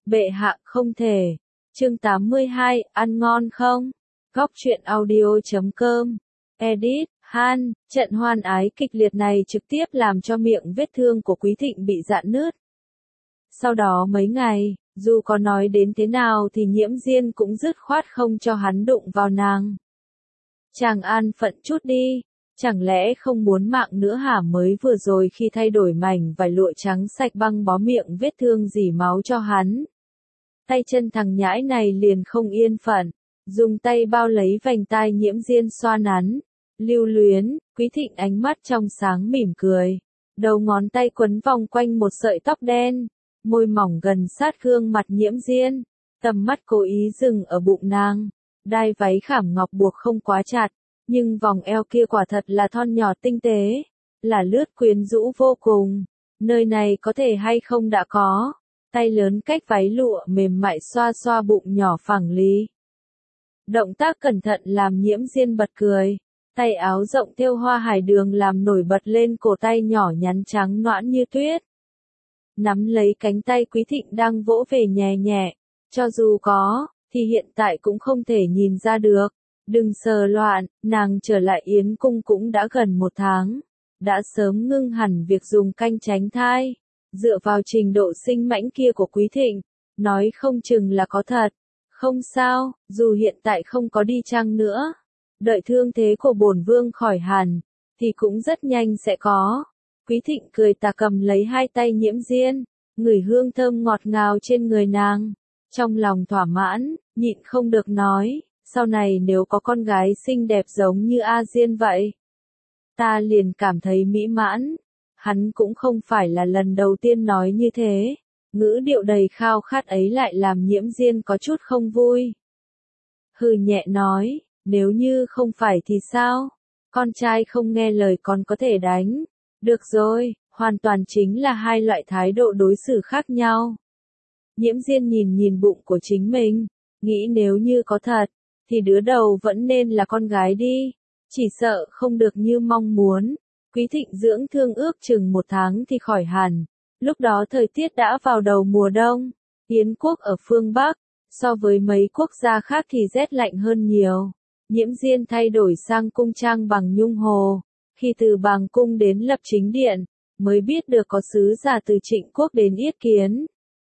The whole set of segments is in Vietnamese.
Bệ hạ không thể. Chương 82, ăn ngon không? Góc truyện audio.com. Edit, Han, trận hoan ái kịch liệt này trực tiếp làm cho miệng vết thương của Quý Thịnh bị rạn nứt. Sau đó mấy ngày, dù có nói đến thế nào thì Nhiễm Diên cũng dứt khoát không cho hắn đụng vào nàng. Chàng an phận chút đi, chẳng lẽ không muốn mạng nữa hả? Mới vừa rồi khi thay đổi mảnh vải lụa trắng sạch băng bó miệng vết thương dỉ máu cho hắn. Tay chân thằng nhãi này liền không yên phận, dùng tay bao lấy vành tai Nhiễm Diên xoa nắn, lưu luyến. Quý Thịnh ánh mắt trong sáng mỉm cười, đầu ngón tay quấn vòng quanh một sợi tóc đen, môi mỏng gần sát gương mặt Nhiễm Diên, tầm mắt cố ý dừng ở bụng nàng. Đai váy khảm ngọc buộc không quá chặt, nhưng vòng eo kia quả thật là thon nhỏ tinh tế, là lướt quyến rũ vô cùng. Nơi này có thể hay không đã có. Tay lớn cách váy lụa mềm mại xoa xoa bụng nhỏ phẳng lì. Động tác cẩn thận làm Nhiễm Diên bật cười. Tay áo rộng thêu hoa hải đường làm nổi bật lên cổ tay nhỏ nhắn trắng nõn như tuyết. Nắm lấy cánh tay Quý Thịnh đang vỗ về nhẹ nhẹ. Cho dù có, thì hiện tại cũng không thể nhìn ra được. Đừng sờ loạn, nàng trở lại Yến Cung cũng đã gần 1 tháng. Đã sớm ngưng hẳn việc dùng canh tránh thai. Dựa vào trình độ sinh mãnh kia của Quý Thịnh, nói không chừng là có thật. Không sao, dù hiện tại không có đi chăng nữa. Đợi thương thế của bổn vương khỏi hẳn, thì cũng rất nhanh sẽ có. Quý Thịnh cười tà cầm lấy hai tay Nhiễm Diên, ngửi hương thơm ngọt ngào trên người nàng. Trong lòng thỏa mãn, nhịn không được nói, sau này nếu có con gái xinh đẹp giống như A Diên vậy, ta liền cảm thấy mỹ mãn. Hắn cũng không phải là lần đầu tiên nói như thế, ngữ điệu đầy khao khát ấy lại làm Nhiễm Diên có chút không vui. Hừ nhẹ nói, nếu như không phải thì sao? Con trai không nghe lời còn có thể đánh. Được rồi, hoàn toàn chính là hai loại thái độ đối xử khác nhau. Nhiễm Diên nhìn bụng của chính mình, nghĩ nếu như có thật, thì đứa đầu vẫn nên là con gái đi, chỉ sợ không được như mong muốn. Quý Thịnh dưỡng thương ước chừng 1 tháng thì khỏi hẳn, lúc đó thời tiết đã vào đầu mùa đông, Yến quốc ở phương Bắc, so với mấy quốc gia khác thì rét lạnh hơn nhiều. Nhiễm Diên thay đổi sang cung trang bằng nhung hồ, khi từ Bàng cung đến Lập Chính Điện, mới biết được có sứ giả từ Trịnh quốc đến yết kiến.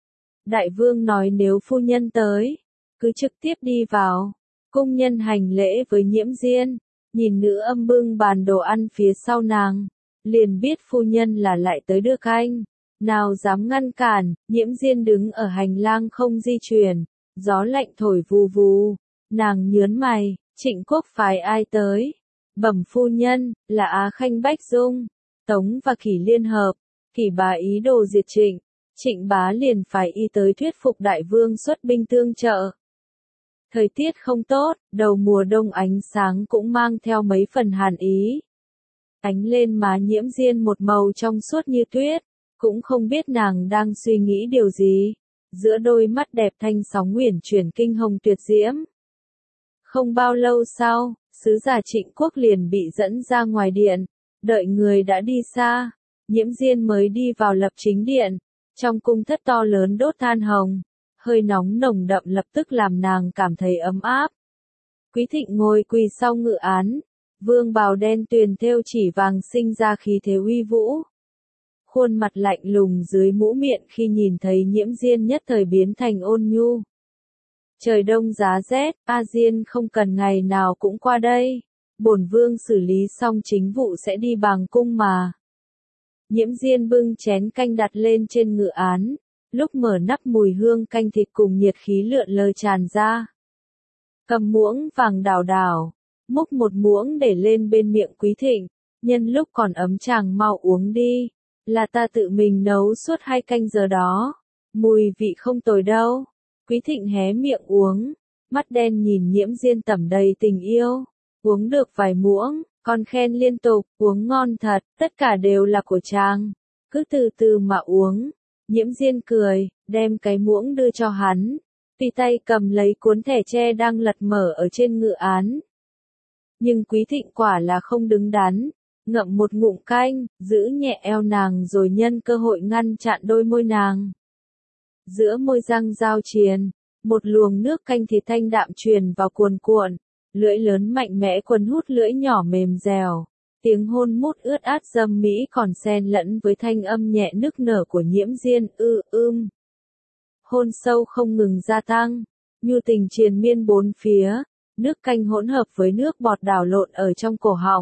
Đại vương nói nếu phu nhân tới, cứ trực tiếp đi vào. Cung nhân hành lễ với Nhiễm Diên, nhìn nữ âm bưng bàn đồ ăn phía sau nàng, liền biết phu nhân là lại tới đưa canh. Nào dám ngăn cản, Nhiễm Diên đứng ở hành lang không di chuyển, gió lạnh thổi vù vù. Nàng nhớn mày, Trịnh quốc phái ai tới? Bẩm phu nhân, là Á Khanh Bách Dung, Tống và Kỷ liên hợp. Kỷ bá ý đồ diệt Trịnh, Trịnh bá liền phải y tới thuyết phục đại vương xuất binh tương trợ. Thời tiết không tốt, đầu mùa đông ánh sáng cũng mang theo mấy phần hàn ý. Ánh lên má Nhiễm Diên một màu trong suốt như tuyết, cũng không biết nàng đang suy nghĩ điều gì. Giữa đôi mắt đẹp thanh sóng uyển chuyển kinh hồng tuyệt diễm. Không bao lâu sau, sứ giả Trịnh quốc liền bị dẫn ra ngoài điện, đợi người đã đi xa, Nhiễm Diên mới đi vào Lập Chính Điện. Trong cung thất to lớn đốt than hồng, hơi nóng nồng đậm lập tức làm nàng cảm thấy ấm áp. Quý Thịnh ngồi quỳ sau ngự án, vương bào đen tuyền thêu chỉ vàng sinh ra khí thế uy vũ. Khuôn mặt lạnh lùng dưới mũ miệng khi nhìn thấy Nhiễm Diên nhất thời biến thành ôn nhu. Trời đông giá rét, A Diên không cần ngày nào cũng qua đây, bổn vương xử lý xong chính vụ sẽ đi Bàng cung mà. Nhiễm Diên bưng chén canh đặt lên trên ngự án, lúc mở nắp mùi hương canh thịt cùng nhiệt khí lượn lờ tràn ra. Cầm muỗng vàng đảo đảo, múc một muỗng để lên bên miệng Quý Thịnh, nhân lúc còn ấm chàng mau uống đi, là ta tự mình nấu suốt 2 canh giờ đó, mùi vị không tồi đâu. Quý Thịnh hé miệng uống, mắt đen nhìn Nhiễm Diên tẩm đầy tình yêu, uống được vài muỗng, còn khen liên tục, uống ngon thật, tất cả đều là của chàng, cứ từ từ mà uống. Nhiễm Diên cười, đem cái muỗng đưa cho hắn, tùy tay cầm lấy cuốn thẻ tre đang lật mở ở trên ngự án. Nhưng Quý Thịnh quả là không đứng đắn, ngậm một ngụm canh, giữ nhẹ eo nàng rồi nhân cơ hội ngăn chặn đôi môi nàng. Giữa môi răng giao triền, một luồng nước canh thịt thanh đạm truyền vào cuồn cuộn, lưỡi lớn mạnh mẽ quấn hút lưỡi nhỏ mềm dẻo. Tiếng hôn mút ướt át dâm mỹ còn xen lẫn với thanh âm nhẹ nức nở của Nhiễm Diên, Hôn sâu không ngừng gia tăng, nhu tình triền miên bốn phía, nước canh hỗn hợp với nước bọt đảo lộn ở trong cổ họng.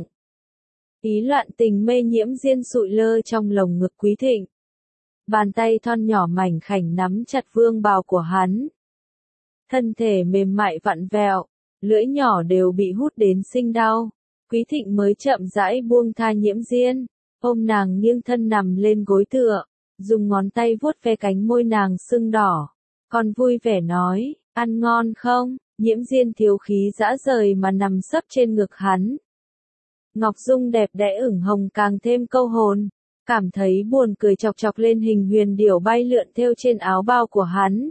Ý loạn tình mê Nhiễm Diên sụi lơ trong lồng ngực Quý Thịnh. Bàn tay thon nhỏ mảnh khảnh nắm chặt vương bào của hắn. Thân thể mềm mại vặn vẹo, lưỡi nhỏ đều bị hút đến sinh đau. Quý Thịnh mới chậm rãi buông tha Nhiễm Diên, ôm nàng nghiêng thân nằm lên gối tựa, dùng ngón tay vuốt ve cánh môi nàng sưng đỏ. Còn vui vẻ nói, ăn ngon không? Nhiễm Diên thiếu khí dã rời mà nằm sấp trên ngực hắn. Ngọc Dung đẹp đẽ ửng hồng càng thêm câu hồn, cảm thấy buồn cười chọc chọc lên hình huyền điểu bay lượn thêu trên áo bao của hắn.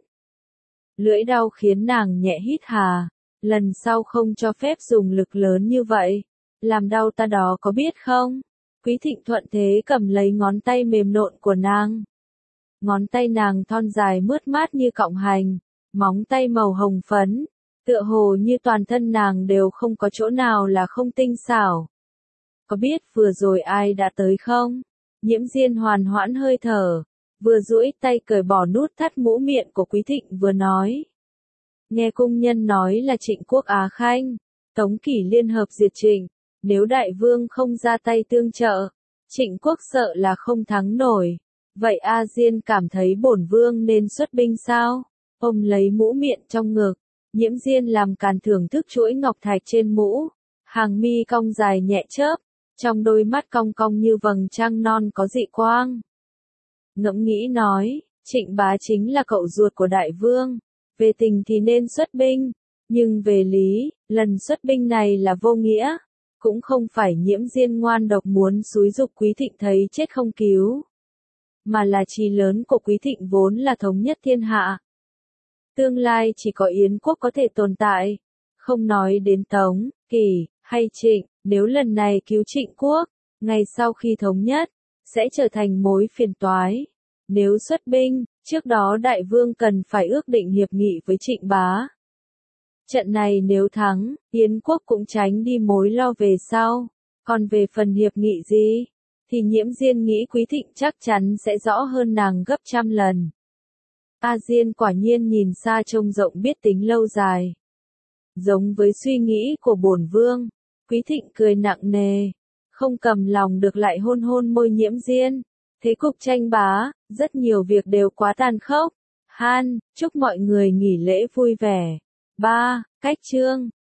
Lưỡi đau khiến nàng nhẹ hít hà, lần sau không cho phép dùng lực lớn như vậy, làm đau ta đó có biết không? Quý Thịnh thuận thế cầm lấy ngón tay mềm nộn của nàng. Ngón tay nàng thon dài mướt mát như cọng hành, móng tay màu hồng phấn, tựa hồ như toàn thân nàng đều không có chỗ nào là không tinh xảo. Có biết vừa rồi ai đã tới không? Nhiễm Diên hoàn hoãn hơi thở, vừa duỗi tay cởi bỏ nút thắt mũ miệng của Quý Thịnh vừa nói. Nghe cung nhân nói là Trịnh Quốc Á Khanh, Tống Kỷ liên hợp diệt Trịnh, nếu đại vương không ra tay tương trợ, Trịnh Quốc sợ là không thắng nổi. Vậy A Diên cảm thấy bổn vương nên xuất binh sao? Ôm lấy mũ miệng trong ngực, Nhiễm Diên làm càn thưởng thức chuỗi ngọc thạch trên mũ, hàng mi cong dài nhẹ chớp, trong đôi mắt cong cong như vầng trăng non có dị quang. Ngẫm nghĩ nói, Trịnh bá chính là cậu ruột của đại vương, về tình thì nên xuất binh, nhưng về lý, lần xuất binh này là vô nghĩa, cũng không phải Nhiễm Diên ngoan độc muốn xúi giục Quý Thịnh thấy chết không cứu, mà là chí lớn của Quý Thịnh vốn là thống nhất thiên hạ. Tương lai chỉ có Yến quốc có thể tồn tại, không nói đến Tống, Kỷ, hay Trịnh, nếu lần này cứu Trịnh quốc, ngày sau khi thống nhất, sẽ trở thành mối phiền toái. Nếu xuất binh, trước đó đại vương cần phải ước định hiệp nghị với Trịnh bá. Trận này nếu thắng, Yến quốc cũng tránh đi mối lo về sau. Còn về phần hiệp nghị gì, thì Nhiễm Diên nghĩ Quý Thịnh chắc chắn sẽ rõ hơn nàng gấp trăm lần. A Diên quả nhiên nhìn xa trông rộng biết tính lâu dài. Giống với suy nghĩ của bổn vương, Quý Thịnh cười nặng nề, không cầm lòng được lại hôn hôn môi Nhiễm Diên. Thế cục tranh bá, rất nhiều việc đều quá tàn khốc. Chúc mọi người nghỉ lễ vui vẻ. 3. Cách chương